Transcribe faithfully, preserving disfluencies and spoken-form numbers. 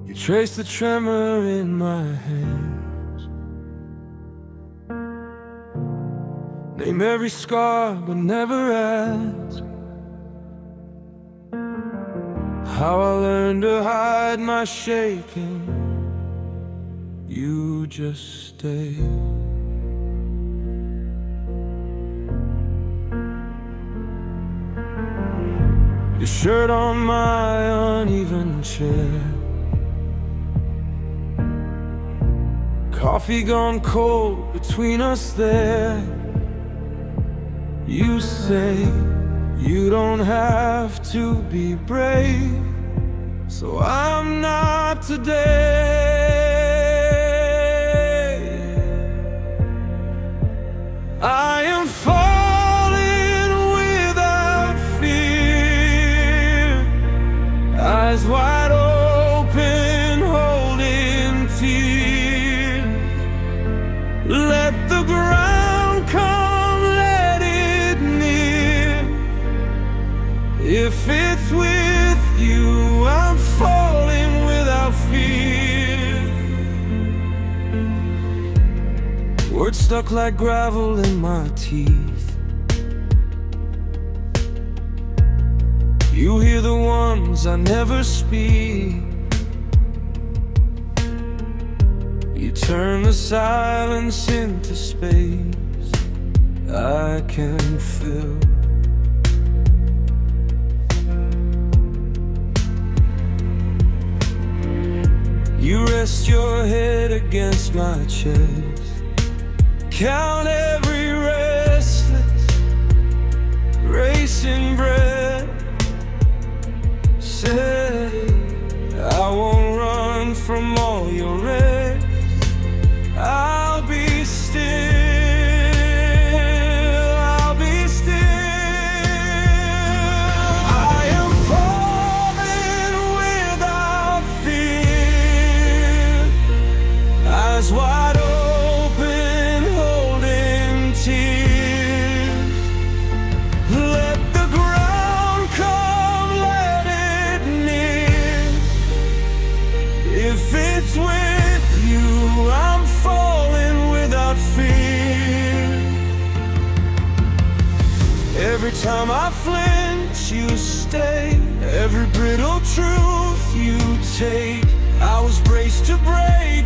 You trace the tremor in my hands, name every scar but never ask how I learned to hide my shaking. You just stay. Your shirt on my uneven chair, coffee gone cold between us there. You say you don't have to be brave, so I'm not today. I am falling without fear, eyes wide open, holding tears. Let the ground come, let it near. If it's with you, I'm falling without fear. Words stuck like gravel in my teeth. You hear the ones I never speak. You turn the silence into space I can fill. You rest your head against my chest, count every restless, racing breath. Say I won't run from all your rest. I'll be still, I'll be still. I am falling without fear, eyes wide open, holding tears. Let the ground come, let it near. If it's with you, I'm falling without fear. Every time I flinch, you stay. Every brittle truth you take. I was braced to break,